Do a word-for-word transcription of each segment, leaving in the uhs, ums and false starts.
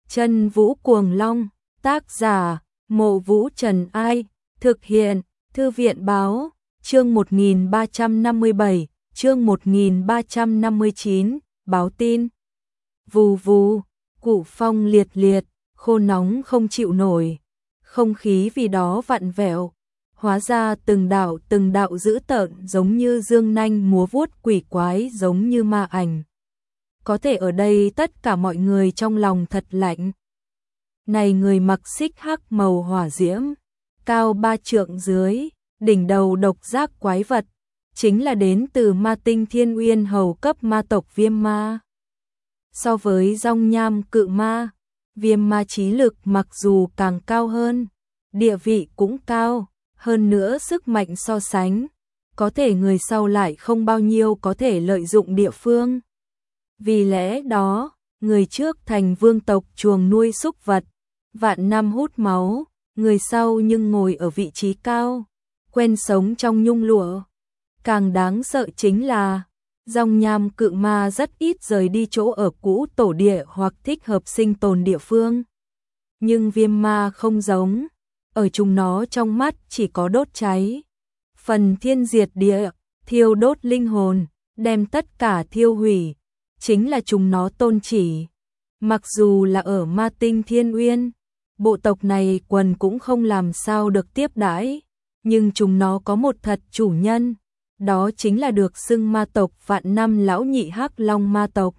Chân Vũ Cuồng Long, tác giả, Mộ Vũ Trần Ai, thực hiện, Thư viện Báo, chương một nghìn ba trăm năm mươi bảy, chương một nghìn ba trăm năm mươi chín, báo tin. Vù vù, cụ phong liệt liệt, khô nóng không chịu nổi, không khí vì đó vặn vẹo, hóa ra từng đạo từng đạo dữ tợn giống như dương nanh múa vuốt, quỷ quái giống như ma ảnh. Có thể ở đây tất cả mọi người trong lòng thật lạnh. Này người mặc xích hắc màu hỏa diễm, cao ba trượng dưới, đỉnh đầu độc giác quái vật, chính là đến từ ma tinh Thiên Uyên hầu cấp ma tộc Viêm Ma. So với Dong Nham Cự Ma, Viêm Ma trí lực mặc dù càng cao hơn, địa vị cũng cao, hơn nữa sức mạnh so sánh, có thể người sau lại không bao nhiêu có thể lợi dụng địa phương. Vì lẽ đó, người trước thành vương tộc chuồng nuôi súc vật, vạn năm hút máu, người sau nhưng ngồi ở vị trí cao, quen sống trong nhung lụa. Càng đáng sợ chính là, Dong Nham Cự Ma rất ít rời đi chỗ ở cũ tổ địa hoặc thích hợp sinh tồn địa phương. Nhưng Viêm Ma không giống, ở chúng nó trong mắt chỉ có đốt cháy. Phần thiên diệt địa, thiêu đốt linh hồn, đem tất cả thiêu hủy, chính là chúng nó tôn chỉ. Mặc dù là ở ma tinh Thiên Uyên, bộ tộc này quần cũng không làm sao được tiếp đãi, nhưng chúng nó có một thật chủ nhân, đó chính là được xưng ma tộc vạn năm lão nhị hắc long ma tộc.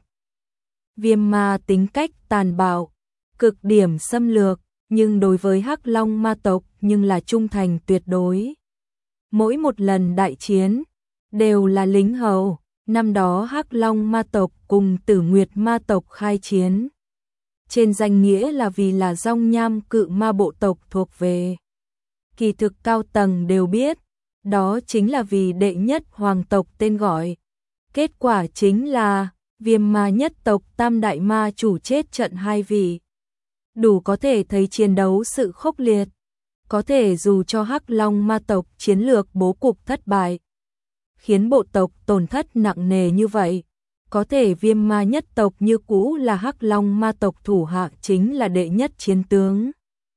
Viêm Ma tính cách tàn bạo, cực điểm xâm lược, nhưng đối với hắc long ma tộc nhưng là trung thành tuyệt đối. Mỗi một lần đại chiến, đều là lính hầu. Năm đó hắc long ma tộc cùng Tử Nguyệt ma tộc khai chiến. Trên danh nghĩa là vì là Dong Nham Cự Ma bộ tộc thuộc về. Kỳ thực cao tầng đều biết, đó chính là vì đệ nhất hoàng tộc tên gọi. Kết quả chính là, Viêm Ma nhất tộc tam đại ma chủ chết trận hai vị. Đủ có thể thấy chiến đấu sự khốc liệt. Có thể dù cho hắc long ma tộc chiến lược bố cục thất bại, khiến bộ tộc tổn thất nặng nề như vậy, có thể Viêm Ma nhất tộc như cũ là hắc long ma tộc thủ hạ, chính là đệ nhất chiến tướng.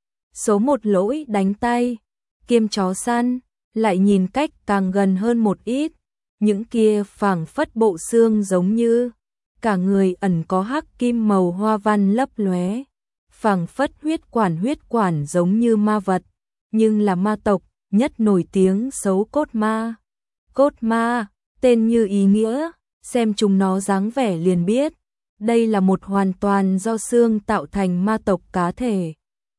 Số một lỗi đánh tay, kiêm chó săn, lại nhìn cách càng gần hơn một ít, những kia phảng phất bộ xương giống như, cả người ẩn có hắc kim màu hoa văn lấp lóe, phảng phất huyết quản huyết quản giống như ma vật, nhưng là ma tộc nhất nổi tiếng xấu cốt ma. Cốt ma, tên như ý nghĩa, xem chúng nó dáng vẻ liền biết, đây là một hoàn toàn do xương tạo thành ma tộc cá thể.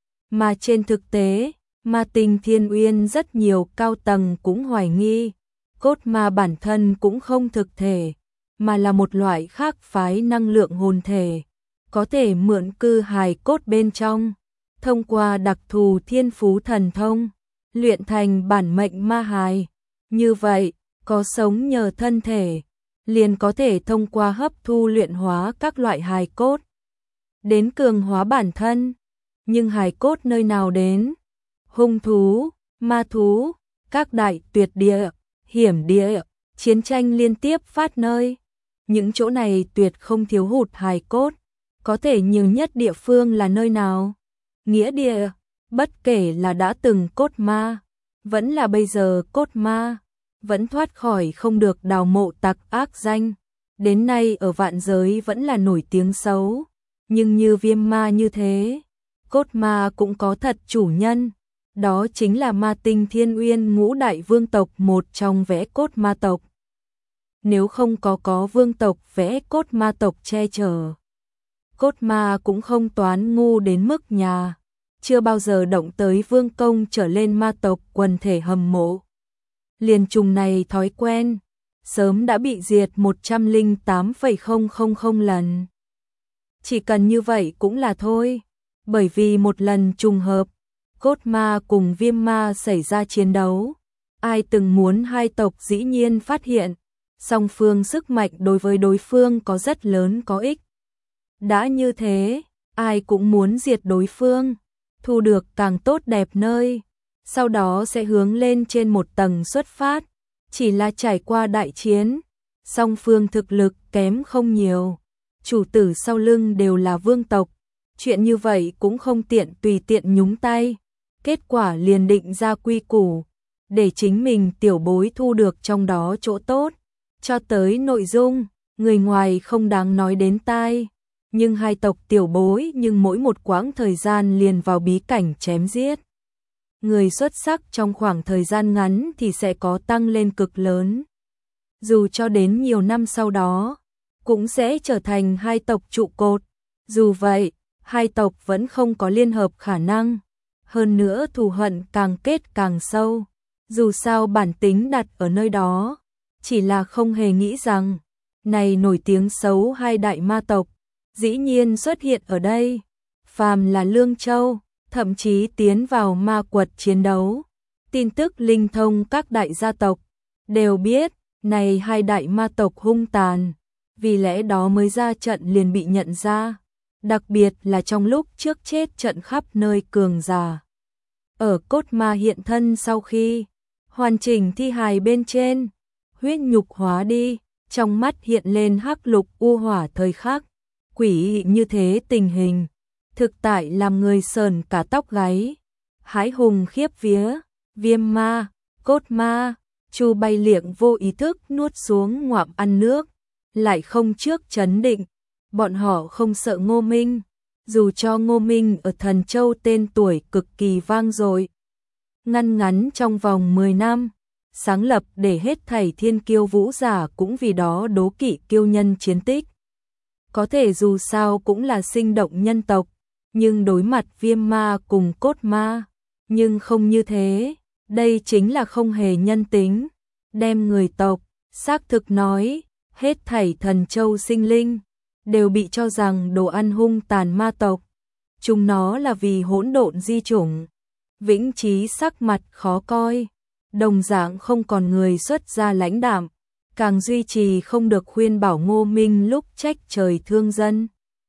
Mà trên thực tế, ma tinh Thiên Uyên rất nhiều cao tầng cũng hoài nghi, cốt ma bản thân cũng không thực thể, mà là một loại khác phái năng lượng hồn thể, có thể mượn cư hài cốt bên trong, thông qua đặc thù thiên phú thần thông, luyện thành bản mệnh ma hài. Như vậy, có sống nhờ thân thể, liền có thể thông qua hấp thu luyện hóa các loại hài cốt, đến cường hóa bản thân. Nhưng hài cốt nơi nào đến? Hung thú, ma thú, các đại tuyệt địa, hiểm địa, chiến tranh liên tiếp phát nơi. Những chỗ này tuyệt không thiếu hụt hài cốt, có thể nhiều nhất địa phương là nơi nào? Nghĩa địa, bất kể là đã từng cốt ma, vẫn là bây giờ cốt ma, vẫn thoát khỏi không được đào mộ tặc ác danh, đến nay ở vạn giới vẫn là nổi tiếng xấu. Nhưng như Viêm Ma như thế, cốt ma cũng có thật chủ nhân, đó chính là ma tinh Thiên Uyên ngũ đại vương tộc một trong vẽ cốt ma tộc. Nếu không có có vương tộc vẽ cốt ma tộc che chở, cốt ma cũng không toán ngu đến mức nhà, chưa bao giờ động tới vương công trở lên ma tộc quần thể hầm mộ. Liền trùng này thói quen, sớm đã bị diệt một trăm lẻ tám phẩy không không không lần. Chỉ cần như vậy cũng là thôi, bởi vì một lần trùng hợp, cốt ma cùng Viêm Ma xảy ra chiến đấu. Ai từng muốn hai tộc dĩ nhiên phát hiện, song phương sức mạnh đối với đối phương có rất lớn có ích. Đã như thế, ai cũng muốn diệt đối phương, thu được càng tốt đẹp nơi. Sau đó sẽ hướng lên trên một tầng xuất phát, chỉ là trải qua đại chiến, song phương thực lực kém không nhiều, chủ tử sau lưng đều là vương tộc, chuyện như vậy cũng không tiện tùy tiện nhúng tay, kết quả liền định ra quy củ, để chính mình tiểu bối thu được trong đó chỗ tốt, cho tới nội dung, người ngoài không đáng nói đến tai, nhưng hai tộc tiểu bối nhưng mỗi một quãng thời gian liền vào bí cảnh chém giết. Người xuất sắc trong khoảng thời gian ngắn thì sẽ có tăng lên cực lớn. Dù cho đến nhiều năm sau đó, cũng sẽ trở thành hai tộc trụ cột. Dù vậy, hai tộc vẫn không có liên hợp khả năng. Hơn nữa thù hận càng kết càng sâu. Dù sao bản tính đặt ở nơi đó, chỉ là không hề nghĩ rằng, này nổi tiếng xấu hai đại ma tộc, dĩ nhiên xuất hiện ở đây. Phàm là Lương Châu, thậm chí tiến vào ma quật chiến đấu. Tin tức linh thông các đại gia tộc, đều biết, này hai đại ma tộc hung tàn, vì lẽ đó mới ra trận liền bị nhận ra. Đặc biệt là trong lúc trước chết trận khắp nơi cường giả. Ở cốt ma hiện thân sau khi hoàn chỉnh thi hài bên trên, huyết nhục hóa đi, trong mắt hiện lên hắc lục u hỏa thời khắc, quỷ như thế tình hình, thực tại làm người sờn cả tóc gáy. Hái hùng khiếp vía, viêm ma, cốt ma, Chu Bay Liệng vô ý thức nuốt xuống ngoạm ăn nước, lại không trước chấn định, bọn họ không sợ Ngô Minh, dù cho Ngô Minh ở Thần Châu tên tuổi cực kỳ vang dội. Ngăn ngắn trong vòng mười năm, sáng lập để hết thảy thiên kiêu vũ giả cũng vì đó đố kỵ kiêu nhân chiến tích. Có thể dù sao cũng là sinh động nhân tộc, nhưng đối mặt viêm ma cùng cốt ma, nhưng không như thế, đây chính là không hề nhân tính, đem người tộc, xác thực nói, hết thảy Thần Châu sinh linh, đều bị cho rằng đồ ăn hung tàn ma tộc. Chúng nó là vì hỗn độn di chủng. Vĩnh Chí sắc mặt khó coi, đồng dạng không còn người xuất ra lãnh đạm, càng duy trì không được khuyên bảo Ngô Minh lúc trách trời thương dân.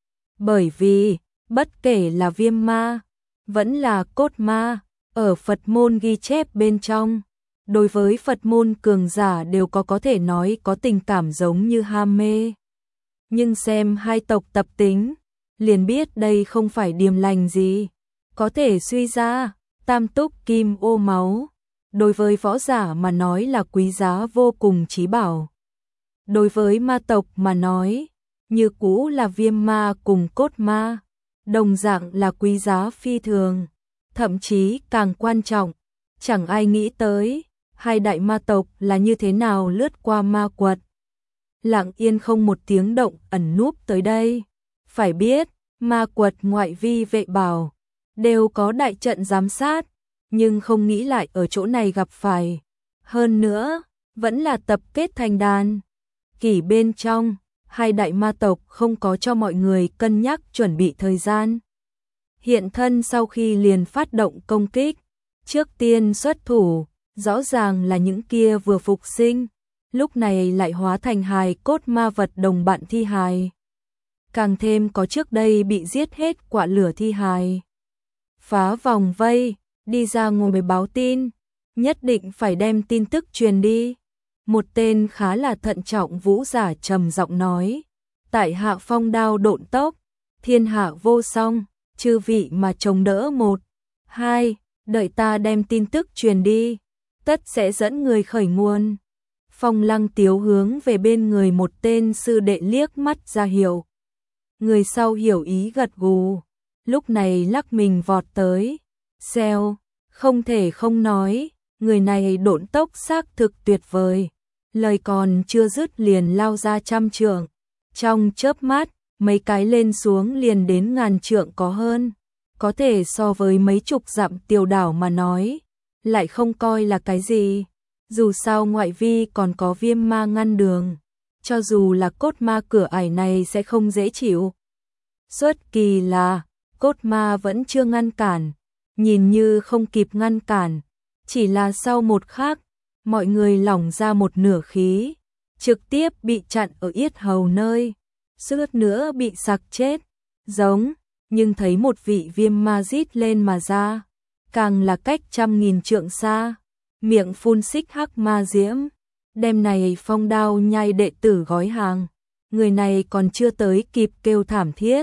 Bởi vì, bất kể là viêm ma, vẫn là cốt ma, ở Phật môn ghi chép bên trong, đối với Phật môn cường giả đều có có thể nói có tình cảm giống như ham mê. Nhưng xem hai tộc tập tính, liền biết đây không phải điềm lành gì, có thể suy ra, tam túc kim ô máu, đối với võ giả mà nói là quý giá vô cùng chí bảo. Đối với ma tộc mà nói, như cũ là viêm ma cùng cốt ma, đồng dạng là quý giá phi thường, thậm chí càng quan trọng, chẳng ai nghĩ tới, hai đại ma tộc là như thế nào lướt qua ma quật. Lặng yên không một tiếng động ẩn núp tới đây. Phải biết, ma quật ngoại vi vệ bảo, đều có đại trận giám sát, nhưng không nghĩ lại ở chỗ này gặp phải. Hơn nữa, vẫn là tập kết thành đàn. Kỷ bên trong, hai đại ma tộc không có cho mọi người cân nhắc chuẩn bị thời gian. Hiện thân sau khi liền phát động công kích, trước tiên xuất thủ, rõ ràng là những kia vừa phục sinh, lúc này lại hóa thành hài cốt ma vật đồng bạn thi hài. Càng thêm có trước đây bị giết hết quả lửa thi hài. Phá vòng vây, đi ra ngồi báo tin, nhất định phải đem tin tức truyền đi. Một tên khá là thận trọng vũ giả trầm giọng nói, tại hạ phong đao độn tốc, thiên hạ vô song, chư vị mà chống đỡ một, hai, đợi ta đem tin tức truyền đi, tất sẽ dẫn người khởi nguồn. Phong Lăng Tiếu hướng về bên người một tên sư đệ liếc mắt ra hiệu. Người sau hiểu ý gật gù, lúc này lắc mình vọt tới. Xèo, không thể không nói, người này độn tốc xác thực tuyệt vời. Lời còn chưa dứt liền lao ra trăm trượng. Trong chớp mắt, mấy cái lên xuống liền đến ngàn trượng có hơn. Có thể so với mấy chục dặm tiểu đảo mà nói, lại không coi là cái gì. Dù sao ngoại vi còn có viêm ma ngăn đường, cho dù là cốt ma cửa ải này sẽ không dễ chịu. Xuất kỳ là, cốt ma vẫn chưa ngăn cản, nhìn như không kịp ngăn cản, chỉ là sau một khắc, mọi người lỏng ra một nửa khí, trực tiếp bị chặn ở yết hầu nơi, suýt nữa bị sặc chết, giống, nhưng thấy một vị viêm ma rít lên mà ra, càng là cách trăm nghìn trượng xa. Miệng phun xích hắc ma diễm, đêm này phong đao nhai đệ tử gói hàng, người này còn chưa tới kịp kêu thảm thiết,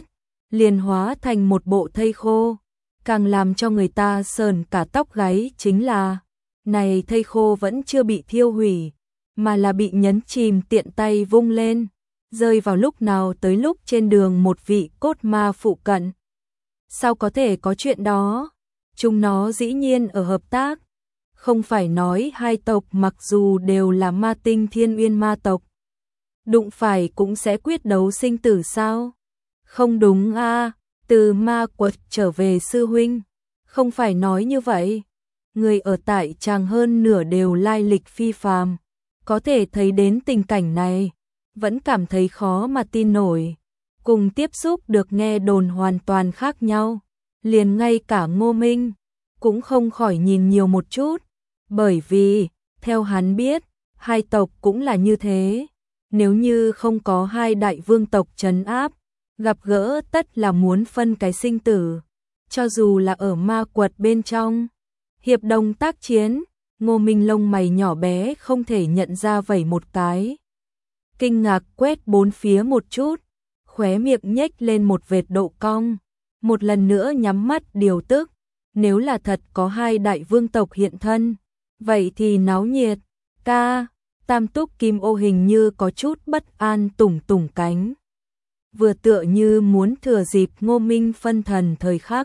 liền hóa thành một bộ thây khô. Càng làm cho người ta sờn cả tóc gáy chính là, này thây khô vẫn chưa bị thiêu hủy, mà là bị nhấn chìm tiện tay vung lên, rơi vào lúc nào tới lúc trên đường một vị cốt ma phụ cận. Sao có thể có chuyện đó? Chúng nó dĩ nhiên ở hợp tác. Không phải nói hai tộc mặc dù đều là ma tinh Thiên Uyên ma tộc, đụng phải cũng sẽ quyết đấu sinh tử sao? Không đúng a, à, từ ma quật trở về sư huynh, không phải nói như vậy. Người ở tại tràng hơn nửa đều lai lịch phi phàm, có thể thấy đến tình cảnh này, vẫn cảm thấy khó mà tin nổi. Cùng tiếp xúc được nghe đồn hoàn toàn khác nhau, liền ngay cả Ngô Minh cũng không khỏi nhìn nhiều một chút, bởi vì, theo hắn biết, hai tộc cũng là như thế. Nếu như không có hai đại vương tộc trấn áp, gặp gỡ tất là muốn phân cái sinh tử, cho dù là ở ma quật bên trong. Hiệp đồng tác chiến, Ngô Minh lông mày nhỏ bé không thể nhận ra vẩy một cái. Kinh ngạc quét bốn phía một chút, khóe miệng nhếch lên một vệt độ cong, một lần nữa nhắm mắt điều tức. Nếu là thật có hai đại vương tộc hiện thân, vậy thì náo nhiệt. Ca, Tam Túc Kim Ô hình như có chút bất an tủng tủng cánh. Vừa tựa như muốn thừa dịp Ngô Minh phân thần thời khắc.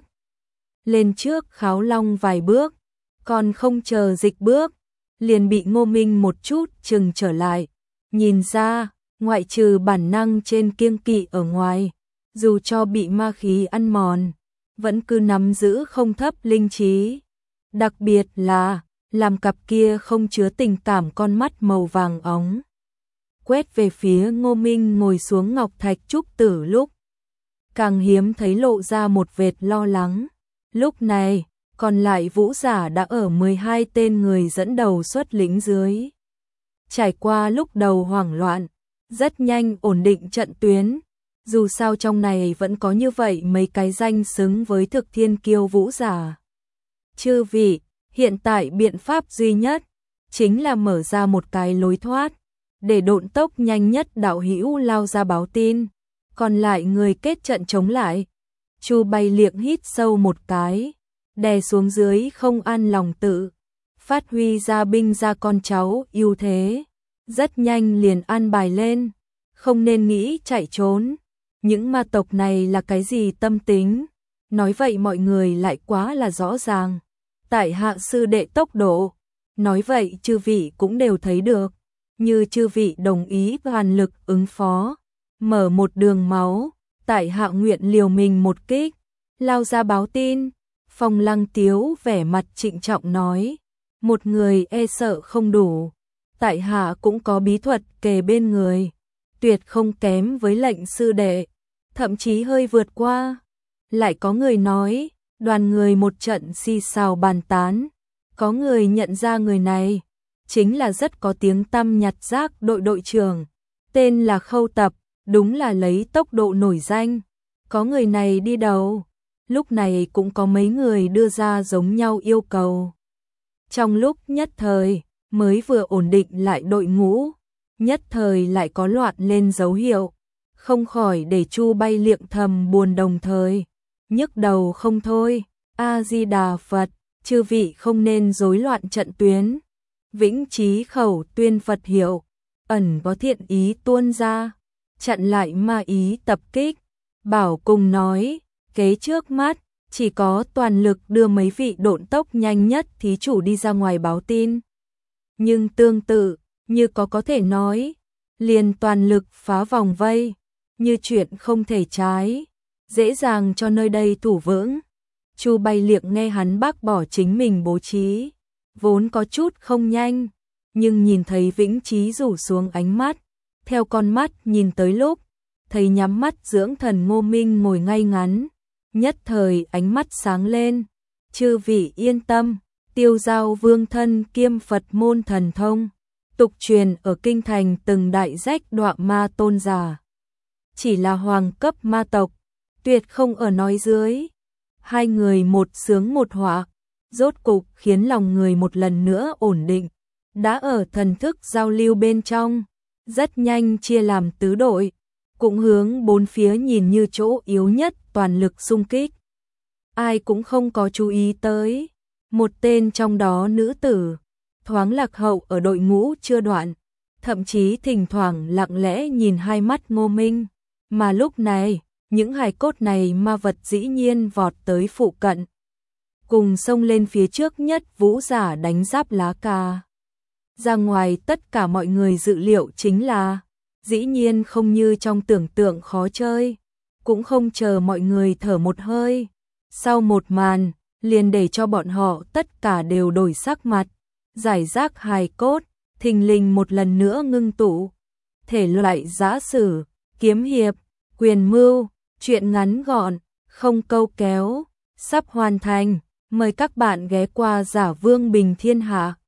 Lên trước kháo long vài bước, còn không chờ dịch bước, liền bị Ngô Minh một chút chừng trở lại. Nhìn ra, ngoại trừ bản năng trên kiêng kỵ ở ngoài, dù cho bị ma khí ăn mòn, vẫn cứ nắm giữ không thấp linh trí. Đặc biệt là, làm cặp kia không chứa tình cảm con mắt màu vàng óng. Quét về phía Ngô Minh ngồi xuống ngọc thạch trúc tử lúc, càng hiếm thấy lộ ra một vệt lo lắng. Lúc này, còn lại vũ giả đã ở mười hai tên người dẫn đầu xuất lĩnh dưới. Trải qua lúc đầu hoảng loạn, rất nhanh ổn định trận tuyến. Dù sao trong này vẫn có như vậy mấy cái danh xứng với thực thiên kiêu vũ giả. Chư vị, hiện tại biện pháp duy nhất chính là mở ra một cái lối thoát, để độn tốc nhanh nhất đạo hữu lao ra báo tin, còn lại người kết trận chống lại. Chu Bay Liệng hít sâu một cái, đè xuống dưới không an lòng tự, phát huy ra binh ra con cháu ưu thế, rất nhanh liền an bài lên, không nên nghĩ chạy trốn. Những ma tộc này là cái gì tâm tính? Nói vậy mọi người lại quá là rõ ràng. Tại hạ sư đệ tốc độ, nói vậy chư vị cũng đều thấy được. Như chư vị đồng ý hoàn lực ứng phó, mở một đường máu, tại hạ nguyện liều mình một kích, lao ra báo tin. Phong Lăng Tiếu vẻ mặt trịnh trọng nói, một người e sợ không đủ, tại hạ cũng có bí thuật kề bên người, tuyệt không kém với lệnh sư đệ, thậm chí hơi vượt qua. Lại có người nói, đoàn người một trận xì xào bàn tán, có người nhận ra người này chính là rất có tiếng tăm nhặt rác đội đội trưởng, tên là Khâu Tập, đúng là lấy tốc độ nổi danh. Có người này đi đầu, lúc này cũng có mấy người đưa ra giống nhau yêu cầu. Trong lúc nhất thời, mới vừa ổn định lại đội ngũ, nhất thời lại có loạn lên dấu hiệu, không khỏi để Chu Bay Liệng thầm buồn đồng thời, nhức đầu không thôi. A Di Đà Phật, chư vị không nên rối loạn trận tuyến. Vĩnh Chí khẩu tuyên Phật hiệu, ẩn có thiện ý tuôn ra, chặn lại ma ý tập kích. Bảo cùng nói, kế trước mắt, chỉ có toàn lực đưa mấy vị độn tốc nhanh nhất thí chủ đi ra ngoài báo tin. Nhưng tương tự, như có có thể nói, liền toàn lực phá vòng vây, như chuyện không thể trái, dễ dàng cho nơi đây thủ vững. Chu Bay Liệng nghe hắn bác bỏ chính mình bố trí, vốn có chút không nhanh, nhưng nhìn thấy Vĩnh Chí rủ xuống ánh mắt, theo con mắt nhìn tới lúc, thấy nhắm mắt dưỡng thần Ngô Minh ngồi ngay ngắn, nhất thời ánh mắt sáng lên. Chư vị yên tâm, Tiêu Giao Vương thân kiêm Phật môn thần thông, tục truyền ở kinh thành từng đại rách đọa ma tôn giả, chỉ là hoàng cấp ma tộc, tuyệt không ở nói dưới. Hai người một sướng một họa, rốt cục khiến lòng người một lần nữa ổn định, đã ở thần thức giao lưu bên trong, rất nhanh chia làm tứ đội, cũng hướng bốn phía nhìn như chỗ yếu nhất toàn lực xung kích. Ai cũng không có chú ý tới, một tên trong đó nữ tử, thoáng lạc hậu ở đội ngũ chưa đoạn, thậm chí thỉnh thoảng lặng lẽ nhìn hai mắt Ngô Minh, mà lúc này, những hài cốt này ma vật dĩ nhiên vọt tới phụ cận, cùng xông lên phía trước nhất vũ giả đánh giáp lá cà. Ra ngoài tất cả mọi người dự liệu chính là, dĩ nhiên không như trong tưởng tượng khó chơi, cũng không chờ mọi người thở một hơi. Sau một màn, liền để cho bọn họ tất cả đều đổi sắc mặt, giải rác hài cốt, thình lình một lần nữa ngưng tụ. Thể loại giã sử, kiếm hiệp, quyền mưu, truyện ngắn gọn, không câu kéo, sắp hoàn thành. Mời các bạn ghé qua Giả Vương Bình Thiên Hạ.